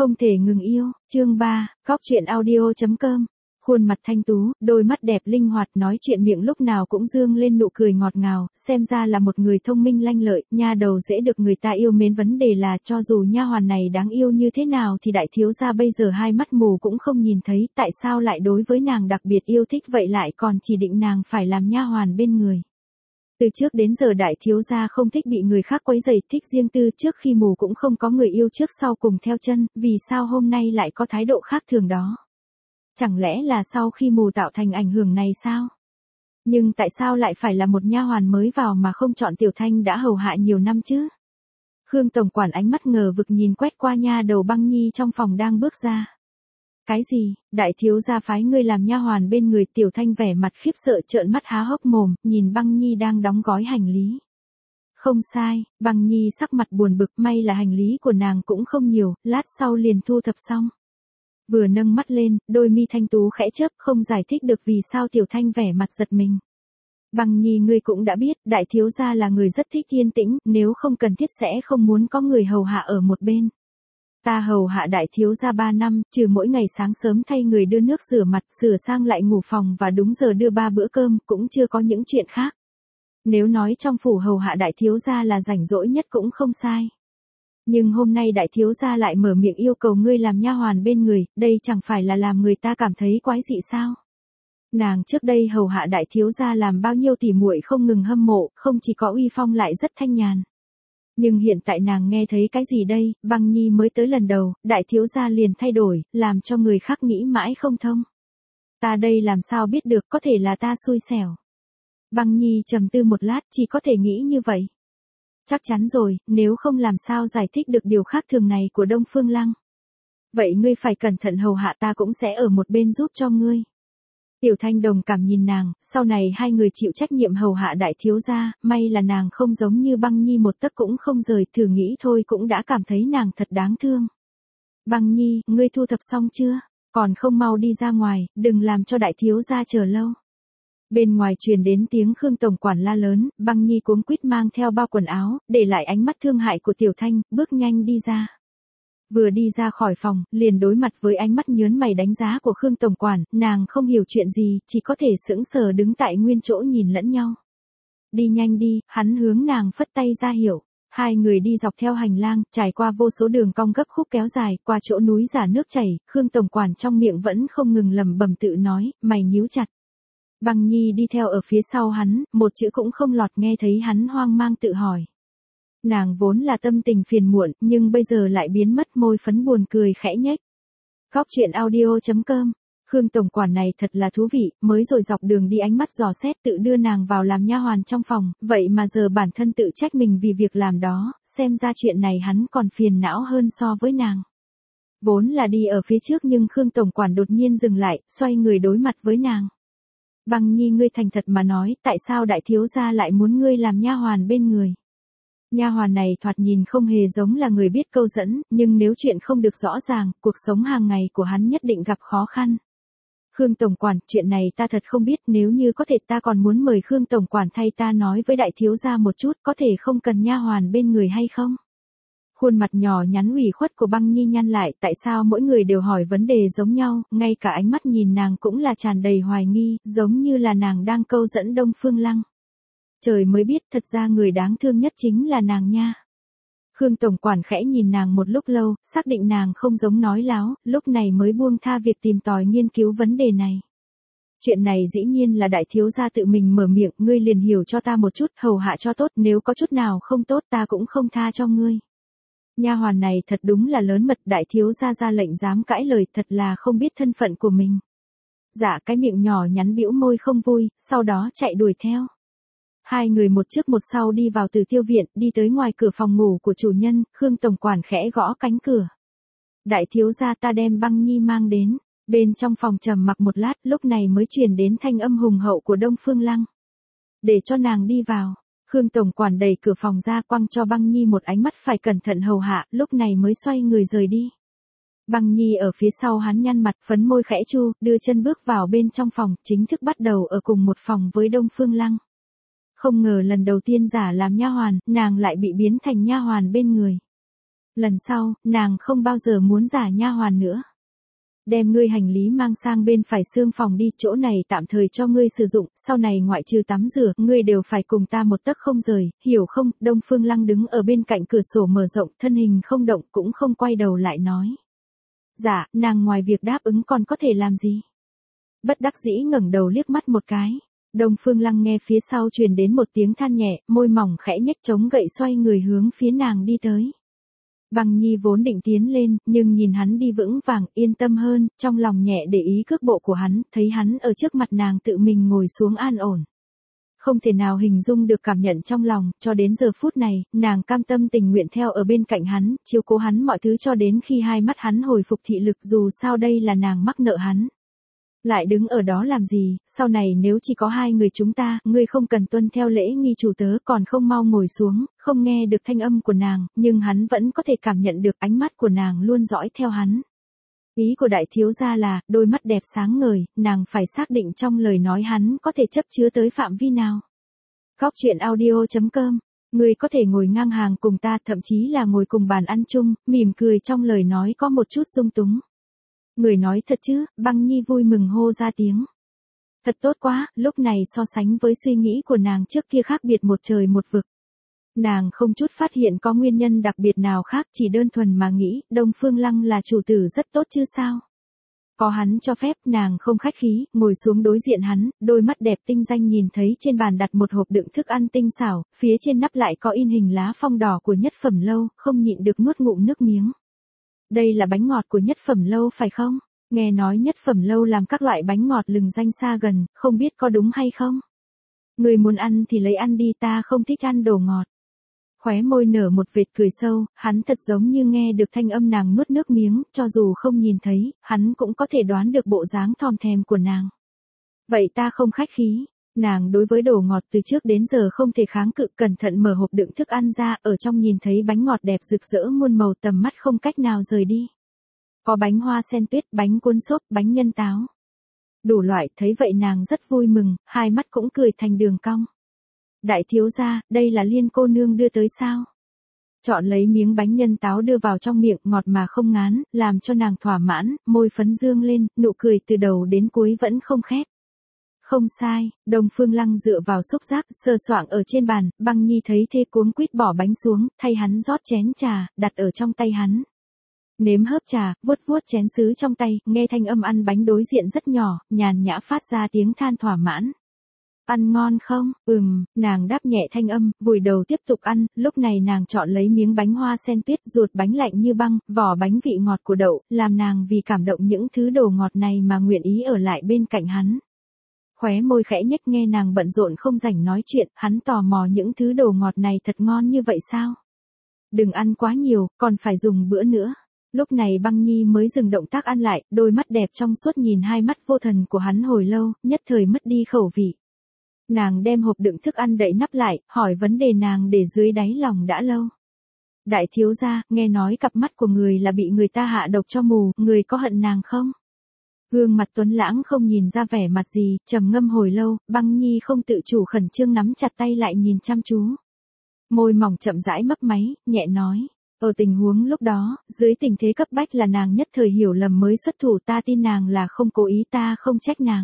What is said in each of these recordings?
Không thể ngừng yêu, chương 3, Cóc truyện audio.com. Khuôn mặt thanh tú, đôi mắt đẹp linh hoạt, nói chuyện miệng lúc nào cũng dương lên nụ cười ngọt ngào, xem ra là một người thông minh lanh lợi, nha đầu dễ được người ta yêu mến. Vấn đề là cho dù nha hoàn này đáng yêu như thế nào thì đại thiếu gia bây giờ hai mắt mù cũng không nhìn thấy, tại sao lại đối với nàng đặc biệt yêu thích vậy, lại còn chỉ định nàng phải làm nha hoàn bên người. Từ trước đến giờ đại thiếu gia không thích bị người khác quấy rầy, thích riêng tư, trước khi mù cũng không có người yêu trước sau cùng theo chân, vì sao hôm nay lại có thái độ khác thường đó? Chẳng lẽ là sau khi mù tạo thành ảnh hưởng này sao? Nhưng tại sao lại phải là một nha hoàn mới vào mà không chọn Tiểu Thanh đã hầu hạ nhiều năm chứ? Khương tổng quản ánh mắt ngờ vực nhìn quét qua nha đầu Băng Nhi trong phòng đang bước ra. Cái gì, đại thiếu gia phái ngươi làm nha hoàn bên người? Tiểu Thanh vẻ mặt khiếp sợ trợn mắt há hốc mồm, nhìn Băng Nhi đang đóng gói hành lý. Không sai, Băng Nhi sắc mặt buồn bực, may là hành lý của nàng cũng không nhiều, lát sau liền thu thập xong. Vừa nâng mắt lên, đôi mi thanh tú khẽ chớp, không giải thích được vì sao Tiểu Thanh vẻ mặt giật mình. Băng Nhi, ngươi cũng đã biết, đại thiếu gia là người rất thích yên tĩnh, nếu không cần thiết sẽ không muốn có người hầu hạ ở một bên. Ta hầu hạ đại thiếu gia 3 năm, trừ mỗi ngày sáng sớm thay người đưa nước rửa mặt, sửa sang lại ngủ phòng và đúng giờ đưa 3 bữa cơm, cũng chưa có những chuyện khác. Nếu nói trong phủ hầu hạ đại thiếu gia là rảnh rỗi nhất cũng không sai. Nhưng hôm nay đại thiếu gia lại mở miệng yêu cầu ngươi làm nha hoàn bên người, đây chẳng phải là làm người ta cảm thấy quái dị sao? Nàng trước đây hầu hạ đại thiếu gia làm bao nhiêu tỉ muội không ngừng hâm mộ, không chỉ có uy phong lại rất thanh nhàn. Nhưng hiện tại nàng nghe thấy cái gì đây? Băng Nhi mới tới lần đầu, đại thiếu gia liền thay đổi, làm cho người khác nghĩ mãi không thông. Ta đây làm sao biết được, có thể là ta xui xẻo. Băng Nhi trầm tư một lát, chỉ có thể nghĩ như vậy. Chắc chắn rồi, nếu không làm sao giải thích được điều khác thường này của Đông Phương Lăng. Vậy ngươi phải cẩn thận hầu hạ, ta cũng sẽ ở một bên giúp cho ngươi. Tiểu Thanh đồng cảm nhìn nàng, sau này hai người chịu trách nhiệm hầu hạ đại thiếu gia, may là nàng không giống như Băng Nhi một tấc cũng không rời, thử nghĩ thôi cũng đã cảm thấy nàng thật đáng thương. Băng Nhi, ngươi thu thập xong chưa? Còn không mau đi ra ngoài, đừng làm cho đại thiếu gia chờ lâu. Bên ngoài truyền đến tiếng Khương tổng quản la lớn, Băng Nhi cuống quýt mang theo bao quần áo, để lại ánh mắt thương hại của Tiểu Thanh, bước nhanh đi ra. Vừa đi ra khỏi phòng, liền đối mặt với ánh mắt nhớn mày đánh giá của Khương tổng quản, nàng không hiểu chuyện gì, chỉ có thể sững sờ đứng tại nguyên chỗ nhìn lẫn nhau. Đi nhanh đi, hắn hướng nàng phất tay ra hiệu. Hai người đi dọc theo hành lang, trải qua vô số đường cong gấp khúc kéo dài, qua chỗ núi giả nước chảy, Khương tổng quản trong miệng vẫn không ngừng lẩm bẩm tự nói, mày nhíu chặt. Băng Nhi đi theo ở phía sau hắn, một chữ cũng không lọt, nghe thấy hắn hoang mang tự hỏi. Nàng vốn là tâm tình phiền muộn, nhưng bây giờ lại biến mất, môi phấn buồn cười khẽ nhếch. Cóc truyện audio.com. Khương tổng quản này thật là thú vị, mới rồi dọc đường đi ánh mắt dò xét tự đưa nàng vào làm nha hoàn trong phòng, vậy mà giờ bản thân tự trách mình vì việc làm đó, xem ra chuyện này hắn còn phiền não hơn so với nàng. Vốn là đi ở phía trước nhưng Khương tổng quản đột nhiên dừng lại, xoay người đối mặt với nàng. Băng Nhi, ngươi thành thật mà nói, tại sao đại thiếu gia lại muốn ngươi làm nha hoàn bên người? Nha hoàn này thoạt nhìn không hề giống là người biết câu dẫn, nhưng nếu chuyện không được rõ ràng, cuộc sống hàng ngày của hắn nhất định gặp khó khăn. Khương tổng quản, chuyện này ta thật không biết, nếu như có thể ta còn muốn mời Khương tổng quản thay ta nói với đại thiếu gia một chút, có thể không cần nha hoàn bên người hay không? Khuôn mặt nhỏ nhắn ủy khuất của Băng Nhi nhăn lại, tại sao mỗi người đều hỏi vấn đề giống nhau, ngay cả ánh mắt nhìn nàng cũng là tràn đầy hoài nghi, giống như là nàng đang câu dẫn Đông Phương Lăng. Trời mới biết, thật ra người đáng thương nhất chính là nàng nha. Khương tổng quản khẽ nhìn nàng một lúc lâu, xác định nàng không giống nói láo, lúc này mới buông tha việc tìm tòi nghiên cứu vấn đề này. Chuyện này dĩ nhiên là đại thiếu gia tự mình mở miệng, ngươi liền hiểu cho ta một chút, hầu hạ cho tốt, nếu có chút nào không tốt ta cũng không tha cho ngươi. Nha hoàn này thật đúng là lớn mật, đại thiếu gia ra lệnh dám cãi lời, thật là không biết thân phận của mình. Dạ, cái miệng nhỏ nhắn bĩu môi không vui, sau đó chạy đuổi theo. Hai người một trước một sau đi vào Từ Tiêu viện, đi tới ngoài cửa phòng ngủ của chủ nhân, Khương tổng quản khẽ gõ cánh cửa. Đại thiếu gia, ta đem Băng Nhi mang đến. Bên trong phòng trầm mặc một lát, lúc này mới truyền đến thanh âm hùng hậu của Đông Phương Lăng. Để cho nàng đi vào. Khương tổng quản đẩy cửa phòng ra, quăng cho Băng Nhi một ánh mắt phải cẩn thận hầu hạ, lúc này mới xoay người rời đi. Băng Nhi ở phía sau hắn nhăn mặt, phấn môi khẽ chu, đưa chân bước vào bên trong phòng, chính thức bắt đầu ở cùng một phòng với Đông Phương Lăng. Không ngờ lần đầu tiên giả làm nha hoàn, nàng lại bị biến thành nha hoàn bên người. Lần sau, nàng không bao giờ muốn giả nha hoàn nữa. Đem ngươi hành lý mang sang bên phải xương phòng đi, chỗ này tạm thời cho ngươi sử dụng, sau này ngoại trừ tắm rửa, ngươi đều phải cùng ta một tấc không rời, hiểu không? Đông Phương Lăng đứng ở bên cạnh cửa sổ mở rộng, thân hình không động cũng không quay đầu lại nói. Dạ, nàng ngoài việc đáp ứng còn có thể làm gì? Bất đắc dĩ ngẩng đầu liếc mắt một cái. Đông Phương Lăng nghe phía sau truyền đến một tiếng than nhẹ, môi mỏng khẽ nhếch chống gậy xoay người hướng phía nàng đi tới. Băng Nhi vốn định tiến lên, nhưng nhìn hắn đi vững vàng, yên tâm hơn, trong lòng nhẹ để ý cước bộ của hắn, thấy hắn ở trước mặt nàng tự mình ngồi xuống an ổn. Không thể nào hình dung được cảm nhận trong lòng, cho đến giờ phút này, nàng cam tâm tình nguyện theo ở bên cạnh hắn, chiếu cố hắn mọi thứ cho đến khi hai mắt hắn hồi phục thị lực, dù sao đây là nàng mắc nợ hắn. Lại đứng ở đó làm gì, sau này nếu chỉ có hai người chúng ta, ngươi không cần tuân theo lễ nghi chủ tớ, còn không mau ngồi xuống, không nghe được thanh âm của nàng, nhưng hắn vẫn có thể cảm nhận được ánh mắt của nàng luôn dõi theo hắn. Ý của đại thiếu gia là, đôi mắt đẹp sáng ngời, nàng phải xác định trong lời nói hắn có thể chấp chứa tới phạm vi nào. Góc truyện audio.com, ngươi có thể ngồi ngang hàng cùng ta, thậm chí là ngồi cùng bàn ăn chung, mỉm cười trong lời nói có một chút dung túng. Người nói thật chứ, Băng Nhi vui mừng hô ra tiếng. Thật tốt quá, lúc này so sánh với suy nghĩ của nàng trước kia khác biệt một trời một vực. Nàng không chút phát hiện có nguyên nhân đặc biệt nào khác, chỉ đơn thuần mà nghĩ, Đông Phương Lăng là chủ tử rất tốt chứ sao. Có hắn cho phép, nàng không khách khí, ngồi xuống đối diện hắn, đôi mắt đẹp tinh danh nhìn thấy trên bàn đặt một hộp đựng thức ăn tinh xảo, phía trên nắp lại có in hình lá phong đỏ của Nhất Phẩm Lâu, không nhịn được nuốt ngụm nước miếng. Đây là bánh ngọt của Nhất Phẩm Lâu phải không? Nghe nói Nhất Phẩm Lâu làm các loại bánh ngọt lừng danh xa gần, không biết có đúng hay không? Người muốn ăn thì lấy ăn đi, ta không thích ăn đồ ngọt. Khóe môi nở một vệt cười sâu, hắn thật giống như nghe được thanh âm nàng nuốt nước miếng, cho dù không nhìn thấy, hắn cũng có thể đoán được bộ dáng thòm thèm của nàng. Vậy ta không khách khí. Nàng đối với đồ ngọt từ trước đến giờ không thể kháng cự, cẩn thận mở hộp đựng thức ăn ra, ở trong nhìn thấy bánh ngọt đẹp rực rỡ muôn màu, tầm mắt không cách nào rời đi. Có bánh hoa sen tuyết, bánh cuốn xốp, bánh nhân táo. Đủ loại, thấy vậy nàng rất vui mừng, hai mắt cũng cười thành đường cong. Đại thiếu gia, đây là Liên cô nương đưa tới sao? Chọn lấy miếng bánh nhân táo đưa vào trong miệng, ngọt mà không ngán, làm cho nàng thỏa mãn, môi phấn dương lên, nụ cười từ đầu đến cuối vẫn không khép. Không sai, Đông Phương Lăng dựa vào xúc giác, sờ soạng ở trên bàn, Băng Nhi thấy thế cuống quýt bỏ bánh xuống, thay hắn rót chén trà, đặt ở trong tay hắn. Nếm hớp trà, vuốt vuốt chén sứ trong tay, nghe thanh âm ăn bánh đối diện rất nhỏ, nhàn nhã phát ra tiếng than thỏa mãn. Ăn ngon không? Nàng đáp nhẹ thanh âm, vùi đầu tiếp tục ăn, lúc này nàng chọn lấy miếng bánh hoa sen tuyết, ruột bánh lạnh như băng, vỏ bánh vị ngọt của đậu, làm nàng vì cảm động những thứ đồ ngọt này mà nguyện ý ở lại bên cạnh hắn. Khóe môi khẽ nhếch, nghe nàng bận rộn không rảnh nói chuyện, hắn tò mò những thứ đồ ngọt này thật ngon như vậy sao? Đừng ăn quá nhiều, còn phải dùng bữa nữa. Lúc này Băng Nhi mới dừng động tác ăn lại, đôi mắt đẹp trong suốt nhìn hai mắt vô thần của hắn hồi lâu, nhất thời mất đi khẩu vị. Nàng đem hộp đựng thức ăn đậy nắp lại, hỏi vấn đề nàng để dưới đáy lòng đã lâu. Đại thiếu gia, nghe nói cặp mắt của người là bị người ta hạ độc cho mù, người có hận nàng không? Gương mặt tuấn lãng không nhìn ra vẻ mặt gì, trầm ngâm hồi lâu, Băng Nhi không tự chủ khẩn trương nắm chặt tay lại nhìn chăm chú. Môi mỏng chậm rãi mấp máy, nhẹ nói. Ở tình huống lúc đó, dưới tình thế cấp bách là nàng nhất thời hiểu lầm mới xuất thủ, ta tin nàng là không cố ý, ta không trách nàng.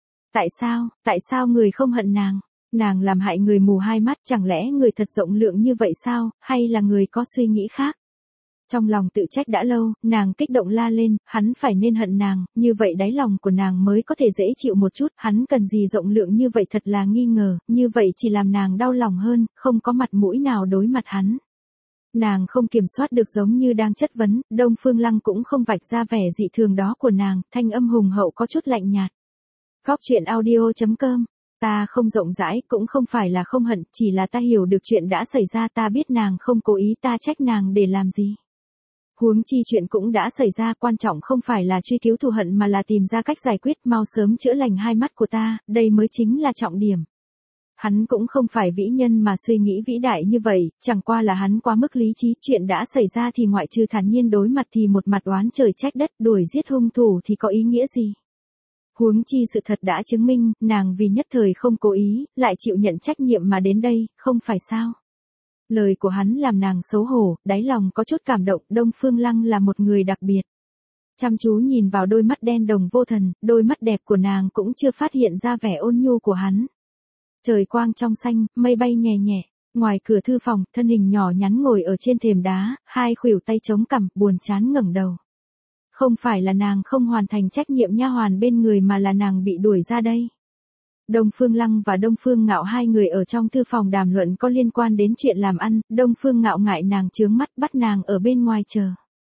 Tại sao người không hận nàng? Nàng làm hại người mù hai mắt, chẳng lẽ người thật rộng lượng như vậy sao, hay là người có suy nghĩ khác? Trong lòng tự trách đã lâu, nàng kích động la lên, hắn phải nên hận nàng, như vậy đáy lòng của nàng mới có thể dễ chịu một chút, hắn cần gì rộng lượng như vậy, thật là nghi ngờ, như vậy chỉ làm nàng đau lòng hơn, không có mặt mũi nào đối mặt hắn. Nàng không kiểm soát được giống như đang chất vấn, Đông Phương Lăng cũng không vạch ra vẻ dị thường đó của nàng, thanh âm hùng hậu có chút lạnh nhạt. Góc truyện audio.com, ta không rộng rãi, cũng không phải là không hận, chỉ là ta hiểu được chuyện đã xảy ra, ta biết nàng không cố ý, ta trách nàng để làm gì. Huống chi chuyện cũng đã xảy ra, quan trọng không phải là truy cứu thù hận mà là tìm ra cách giải quyết, mau sớm chữa lành hai mắt của ta, đây mới chính là trọng điểm. Hắn cũng không phải vĩ nhân mà suy nghĩ vĩ đại như vậy, chẳng qua là hắn quá mức lý trí, chuyện đã xảy ra thì ngoại trừ thản nhiên đối mặt thì một mặt oán trời trách đất, đuổi giết hung thủ thì có ý nghĩa gì. Huống chi sự thật đã chứng minh, nàng vì nhất thời không cố ý, lại chịu nhận trách nhiệm mà đến đây, không phải sao. Lời của hắn làm nàng xấu hổ, đáy lòng có chút cảm động, Đông Phương Lăng là một người đặc biệt. Chăm chú nhìn vào đôi mắt đen đồng vô thần, đôi mắt đẹp của nàng cũng chưa phát hiện ra vẻ ôn nhu của hắn. Trời quang trong xanh, mây bay nhẹ nhẹ, ngoài cửa thư phòng, thân hình nhỏ nhắn ngồi ở trên thềm đá, hai khuỷu tay chống cằm, buồn chán ngẩng đầu. Không phải là nàng không hoàn thành trách nhiệm nha hoàn bên người mà là nàng bị đuổi ra đây. Đông Phương Lăng và Đông Phương Ngạo hai người ở trong thư phòng đàm luận có liên quan đến chuyện làm ăn, Đông Phương Ngạo ngại nàng chướng mắt bắt nàng ở bên ngoài chờ.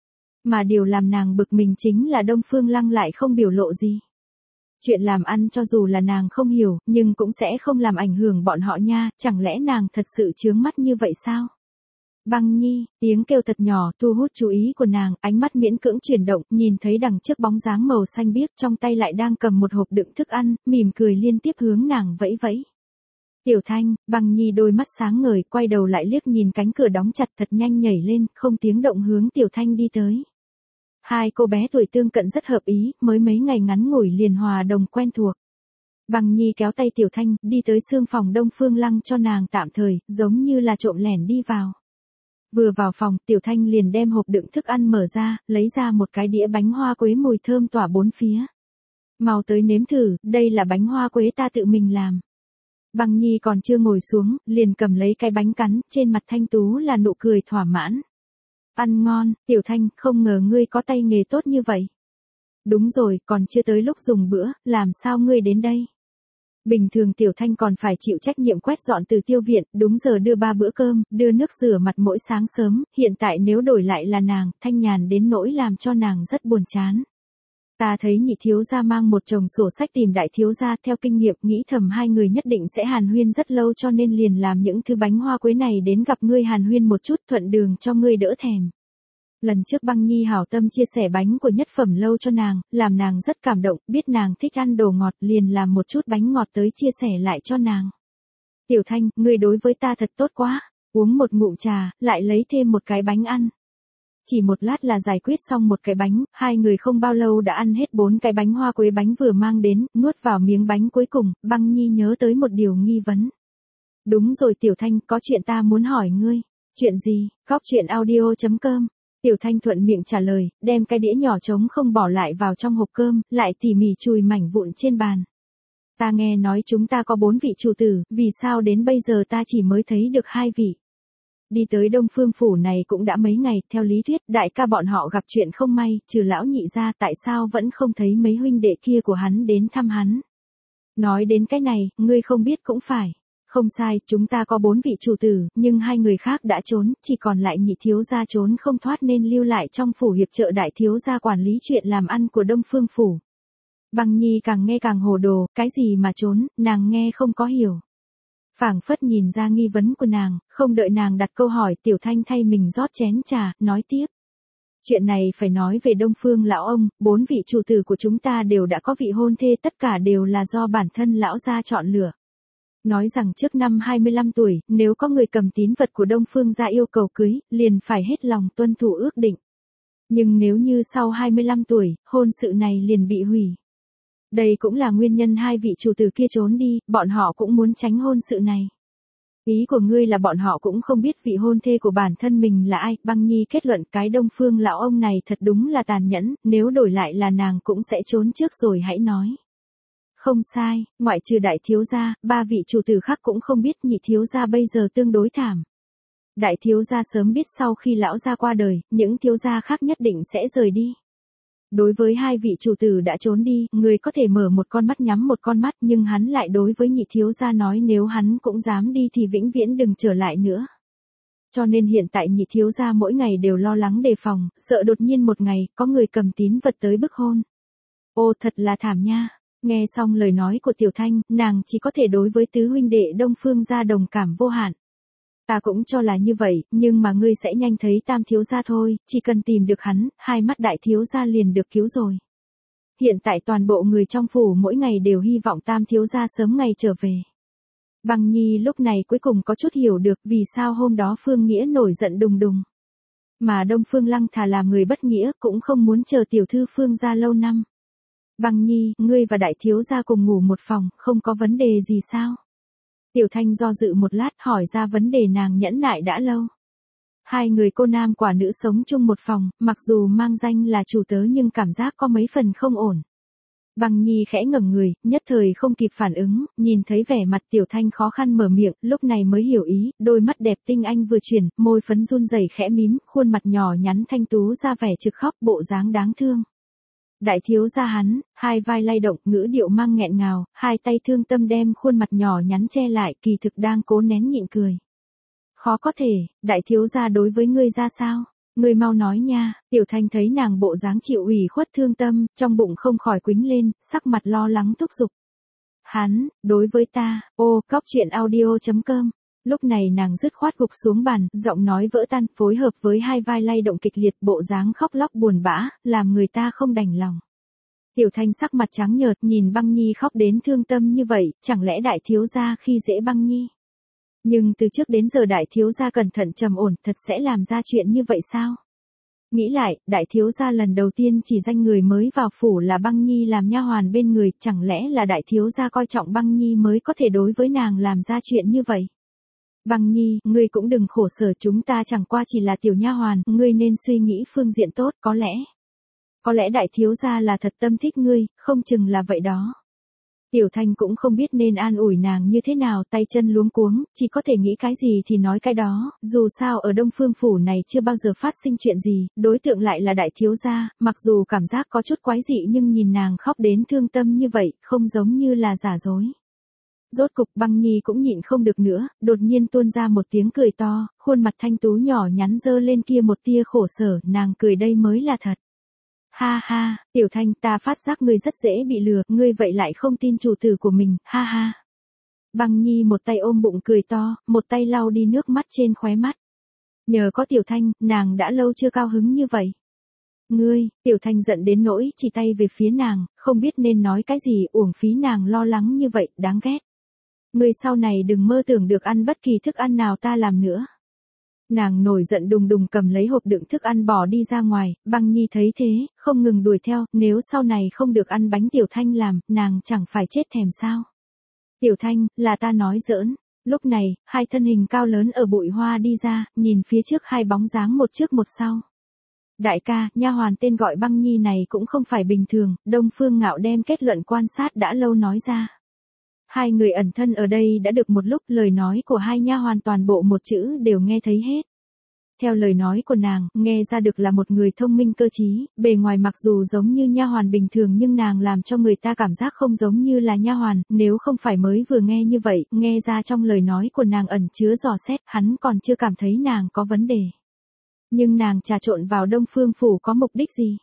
Mà điều làm nàng bực mình chính là Đông Phương Lăng lại không biểu lộ gì. Chuyện làm ăn cho dù là nàng không hiểu, nhưng cũng sẽ không làm ảnh hưởng bọn họ nha, chẳng lẽ nàng thật sự chướng mắt như vậy sao? Băng Nhi, tiếng kêu thật nhỏ thu hút chú ý của nàng, ánh mắt miễn cưỡng chuyển động, nhìn thấy đằng trước bóng dáng màu xanh biếc trong tay lại đang cầm một hộp đựng thức ăn, mỉm cười liên tiếp hướng nàng vẫy vẫy. Tiểu Thanh, Băng Nhi đôi mắt sáng ngời, quay đầu lại liếc nhìn cánh cửa đóng chặt thật nhanh nhảy lên, không tiếng động hướng Tiểu Thanh đi tới. Hai cô bé tuổi tương cận rất hợp ý, mới mấy ngày ngắn ngủi liền hòa đồng quen thuộc. Băng Nhi kéo tay Tiểu Thanh, đi tới xương phòng Đông Phương Lăng cho nàng tạm thời, giống như là trộm lẻn đi vào. Vừa vào phòng, Tiểu Thanh liền đem hộp đựng thức ăn mở ra, lấy ra một cái đĩa bánh hoa quế mùi thơm tỏa bốn phía. Mau tới nếm thử, đây là bánh hoa quế ta tự mình làm. Băng Nhi còn chưa ngồi xuống, liền cầm lấy cái bánh cắn, trên mặt Thanh Tú là nụ cười thỏa mãn. Ăn ngon, Tiểu Thanh, không ngờ ngươi có tay nghề tốt như vậy. Đúng rồi, còn chưa tới lúc dùng bữa, làm sao ngươi đến đây? Bình thường Tiểu Thanh còn phải chịu trách nhiệm quét dọn từ tiêu viện, đúng giờ đưa 3 bữa cơm, đưa nước rửa mặt mỗi sáng sớm, hiện tại nếu đổi lại là nàng, Thanh nhàn đến nỗi làm cho nàng rất buồn chán. Ta thấy nhị thiếu gia mang một chồng sổ sách tìm đại thiếu gia, theo kinh nghiệm nghĩ thầm hai người nhất định sẽ hàn huyên rất lâu cho nên liền làm những thứ bánh hoa quế này đến gặp ngươi hàn huyên một chút, thuận đường cho ngươi đỡ thèm. Lần trước Băng Nhi hảo tâm chia sẻ bánh của Nhất Phẩm Lâu cho nàng, làm nàng rất cảm động, biết nàng thích ăn đồ ngọt liền làm một chút bánh ngọt tới chia sẻ lại cho nàng. Tiểu Thanh, ngươi đối với ta thật tốt quá, uống một ngụm trà, lại lấy thêm một cái bánh ăn. Chỉ một lát là giải quyết xong một cái bánh, hai người không bao lâu đã ăn hết 4 cái bánh hoa quế bánh vừa mang đến, nuốt vào miếng bánh cuối cùng, Băng Nhi nhớ tới một điều nghi vấn. Đúng rồi Tiểu Thanh, có chuyện ta muốn hỏi ngươi. Chuyện gì? Cóc.audio.com. Tiểu Thanh thuận miệng trả lời, đem cái đĩa nhỏ trống không bỏ lại vào trong hộp cơm, lại tỉ mỉ chùi mảnh vụn trên bàn. Ta nghe nói chúng ta có 4 vị chủ tử, vì sao đến bây giờ ta chỉ mới thấy được 2 vị? Đi tới Đông Phương Phủ này cũng đã mấy ngày, theo lý thuyết, đại ca bọn họ gặp chuyện không may, trừ lão nhị ra tại sao vẫn không thấy mấy huynh đệ kia của hắn đến thăm hắn. Nói đến cái này, ngươi không biết cũng phải. Không sai, chúng ta có 4 vị chủ tử, nhưng 2 người khác đã trốn, chỉ còn lại nhị thiếu gia trốn không thoát nên lưu lại trong phủ hiệp trợ đại thiếu gia quản lý chuyện làm ăn của Đông Phương Phủ. Băng Nhi càng nghe càng hồ đồ, cái gì mà trốn, nàng nghe không có hiểu. Phảng phất nhìn ra nghi vấn của nàng, không đợi nàng đặt câu hỏi, Tiểu Thanh thay mình rót chén trà, nói tiếp. Chuyện này phải nói về Đông Phương lão ông, 4 vị chủ tử của chúng ta đều đã có vị hôn thê, tất cả đều là do bản thân lão gia chọn lựa. Nói rằng trước năm 25 tuổi, nếu có người cầm tín vật của Đông Phương gia yêu cầu cưới, liền phải hết lòng tuân thủ ước định. Nhưng nếu như sau 25 tuổi, hôn sự này liền bị hủy. Đây cũng là nguyên nhân 2 vị chủ tử kia trốn đi, bọn họ cũng muốn tránh hôn sự này. Ý của ngươi là bọn họ cũng không biết vị hôn thê của bản thân mình là ai. Băng Nhi kết luận cái Đông Phương lão ông này thật đúng là tàn nhẫn, nếu đổi lại là nàng cũng sẽ trốn trước rồi hãy nói. Không sai, ngoại trừ đại thiếu gia, 3 vị chủ tử khác cũng không biết nhị thiếu gia bây giờ tương đối thảm. Đại thiếu gia sớm biết sau khi lão gia qua đời, những thiếu gia khác nhất định sẽ rời đi. Đối với 2 vị chủ tử đã trốn đi, người có thể mở một con mắt nhắm một con mắt, nhưng hắn lại đối với nhị thiếu gia nói nếu hắn cũng dám đi thì vĩnh viễn đừng trở lại nữa. Cho nên hiện tại nhị thiếu gia mỗi ngày đều lo lắng đề phòng, sợ đột nhiên một ngày, có người cầm tín vật tới bức hôn. Ô thật là thảm nha. Nghe xong lời nói của Tiểu Thanh, nàng chỉ có thể đối với tứ huynh đệ Đông Phương gia đồng cảm vô hạn. Ta cũng cho là như vậy, nhưng mà ngươi sẽ nhanh thấy Tam thiếu gia thôi, chỉ cần tìm được hắn, 2 mắt đại thiếu gia liền được cứu rồi. Hiện tại toàn bộ người trong phủ mỗi ngày đều hy vọng Tam thiếu gia sớm ngày trở về. Băng Nhi lúc này cuối cùng có chút hiểu được vì sao hôm đó Phương Nghĩa nổi giận đùng đùng. Mà Đông Phương Lăng thà làm người bất nghĩa, cũng không muốn chờ tiểu thư Phương gia lâu năm. Băng Nhi, ngươi và đại thiếu gia cùng ngủ một phòng, không có vấn đề gì sao? Tiểu Thanh do dự một lát hỏi ra vấn đề nàng nhẫn nại đã lâu. Hai người cô nam quả nữ sống chung một phòng, mặc dù mang danh là chủ tớ nhưng cảm giác có mấy phần không ổn. Băng Nhi khẽ ngẩng người, nhất thời không kịp phản ứng, nhìn thấy vẻ mặt Tiểu Thanh khó khăn mở miệng, lúc này mới hiểu ý, đôi mắt đẹp tinh anh vừa chuyển, môi phấn run rẩy khẽ mím, khuôn mặt nhỏ nhắn thanh tú ra vẻ trực khóc, bộ dáng đáng thương. Đại thiếu gia hắn, hai vai lay động, ngữ điệu mang nghẹn ngào, hai tay thương tâm đem khuôn mặt nhỏ nhắn che lại, kỳ thực đang cố nén nhịn cười. Khó có thể, đại thiếu gia đối với ngươi ra sao? Ngươi mau nói nha. Tiểu Thanh thấy nàng bộ dáng chịu ủy khuất thương tâm, trong bụng không khỏi quĩnh lên, sắc mặt lo lắng thúc giục. Hắn, đối với ta, cóc truyện audio.com. Lúc này nàng dứt khoát gục xuống bàn, giọng nói vỡ tan, phối hợp với hai vai lay động kịch liệt, bộ dáng khóc lóc buồn bã, làm người ta không đành lòng. Tiểu Thanh sắc mặt trắng nhợt, nhìn Băng Nhi khóc đến thương tâm như vậy, chẳng lẽ đại thiếu gia khi dễ Băng Nhi? Nhưng từ trước đến giờ đại thiếu gia cẩn thận trầm ổn, thật sẽ làm ra chuyện như vậy sao? Nghĩ lại, đại thiếu gia lần đầu tiên chỉ danh người mới vào phủ là Băng Nhi làm nha hoàn bên người, chẳng lẽ là đại thiếu gia coi trọng Băng Nhi mới có thể đối với nàng làm ra chuyện như vậy? Băng Nhi, ngươi cũng đừng khổ sở, chúng ta chẳng qua chỉ là tiểu nha hoàn, ngươi nên suy nghĩ phương diện tốt, có lẽ đại thiếu gia là thật tâm thích ngươi, không chừng là vậy đó. Tiểu Thanh cũng không biết nên an ủi nàng như thế nào, tay chân luống cuống, chỉ có thể nghĩ cái gì thì nói cái đó, dù sao ở Đông Phương phủ này chưa bao giờ phát sinh chuyện gì, đối tượng lại là đại thiếu gia, mặc dù cảm giác có chút quái dị nhưng nhìn nàng khóc đến thương tâm như vậy, không giống như là giả dối. Rốt cục Băng Nhi cũng nhịn không được nữa, đột nhiên tuôn ra một tiếng cười to, khuôn mặt thanh tú nhỏ nhắn dơ lên kia một tia khổ sở, nàng cười đây mới là thật. Ha ha, Tiểu Thanh, ta phát giác ngươi rất dễ bị lừa, ngươi vậy lại không tin chủ tử của mình, ha ha. Băng Nhi một tay ôm bụng cười to, một tay lau đi nước mắt trên khóe mắt. Nhờ có Tiểu Thanh, nàng đã lâu chưa cao hứng như vậy. Ngươi, Tiểu Thanh giận đến nỗi chỉ tay về phía nàng, không biết nên nói cái gì, uổng phí nàng lo lắng như vậy, đáng ghét. Ngươi sau này đừng mơ tưởng được ăn bất kỳ thức ăn nào ta làm nữa. Nàng nổi giận đùng đùng cầm lấy hộp đựng thức ăn bỏ đi ra ngoài, Băng Nhi thấy thế, không ngừng đuổi theo, nếu sau này không được ăn bánh Tiểu Thanh làm, nàng chẳng phải chết thèm sao. Tiểu Thanh, là ta nói giỡn. Lúc này, hai thân hình cao lớn ở bụi hoa đi ra, nhìn phía trước hai bóng dáng một trước một sau. Đại ca, nha hoàn tên gọi Băng Nhi này cũng không phải bình thường, Đông Phương Ngạo đem kết luận quan sát đã lâu nói ra. Hai người ẩn thân ở đây đã được một lúc, lời nói của hai nha hoàn toàn bộ một chữ đều nghe thấy hết. Theo lời nói của nàng, nghe ra được là một người thông minh cơ trí, bề ngoài mặc dù giống như nha hoàn bình thường nhưng nàng làm cho người ta cảm giác không giống như là nha hoàn, nếu không phải mới vừa nghe như vậy, nghe ra trong lời nói của nàng ẩn chứa dò xét, hắn còn chưa cảm thấy nàng có vấn đề. Nhưng nàng trà trộn vào Đông Phương phủ có mục đích gì?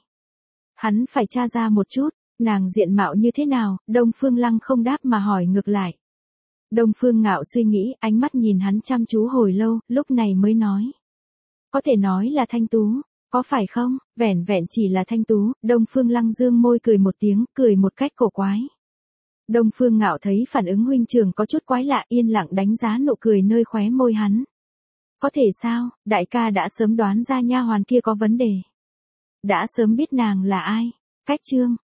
Hắn phải tra ra một chút. Nàng diện mạo như thế nào, Đông Phương Lăng không đáp mà hỏi ngược lại. Đông Phương Ngạo suy nghĩ, ánh mắt nhìn hắn chăm chú hồi lâu, lúc này mới nói. Có thể nói là thanh tú, có phải không? Vẻn vẹn chỉ là thanh tú, Đông Phương Lăng dương môi cười một tiếng, cười một cách cổ quái. Đông Phương Ngạo thấy phản ứng huynh trưởng có chút quái lạ, yên lặng đánh giá nụ cười nơi khóe môi hắn. Có thể sao, đại ca đã sớm đoán ra nha hoàn kia có vấn đề. Đã sớm biết nàng là ai. Cách chương